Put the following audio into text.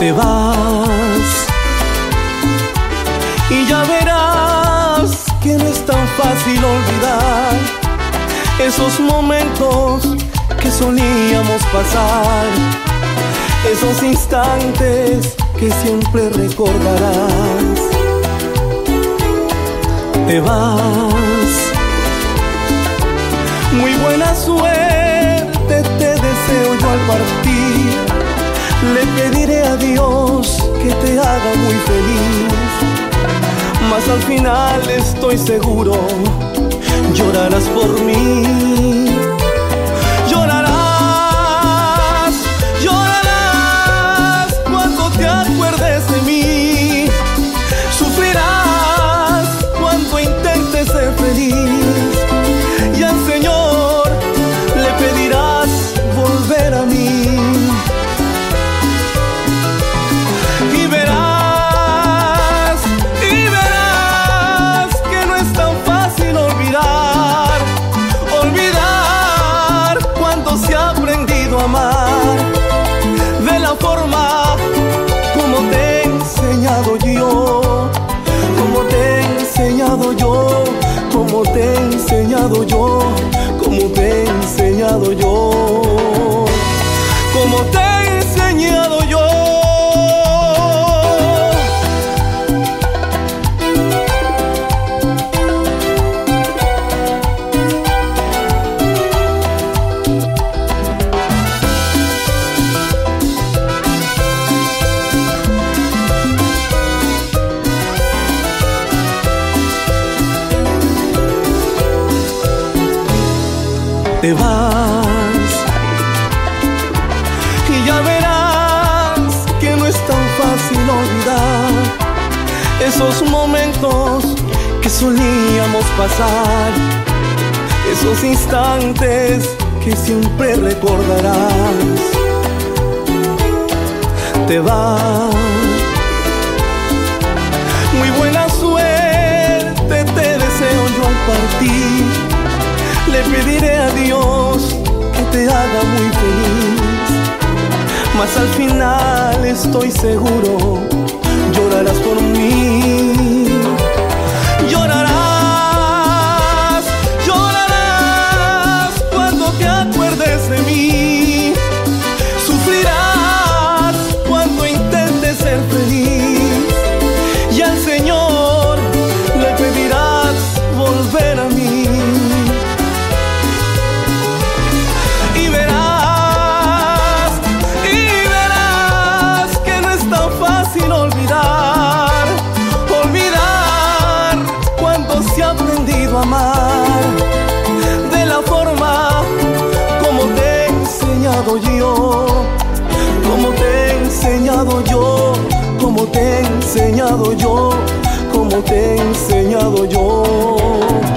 te vas y ya verás que no es tan fácil olvidar esos momentos que solíamos pasar, esos instantes que siempre recordarás. Te vas, muy buena suerte te deseo yo al partir. Le pediré a Dios que te haga muy feliz, mas al final estoy seguro llorarás por mí. Llorarás, llorarás cuando te acuerdes de mí. Sufrirás cuando intentes ser feliz, y al Señor le pedirás volver a mí. Y verás que no es tan fácil olvidar, olvidar cuando se ha aprendido a amar de la forma como te he enseñado yo, como te he enseñado yo, como te he enseñado yo, como te he enseñado yo, como te he enseñado yo. Te vas y ya verás que no es tan fácil olvidar esos momentos que solíamos pasar, esos instantes que siempre recordarás. Te vas, muy buena suerte te deseo yo al partir. Le pediré a Dios que te haga muy feliz, mas al final estoy seguro llorarás por mí. Llorarás, llorarás cuando te acuerdes de mí. Sufrirás cuando intentes ser feliz, y al Señor le pedirás volver a mí. Amar de la forma como te he enseñado yo, como te he enseñado yo, como te he enseñado yo, como te he enseñado yo.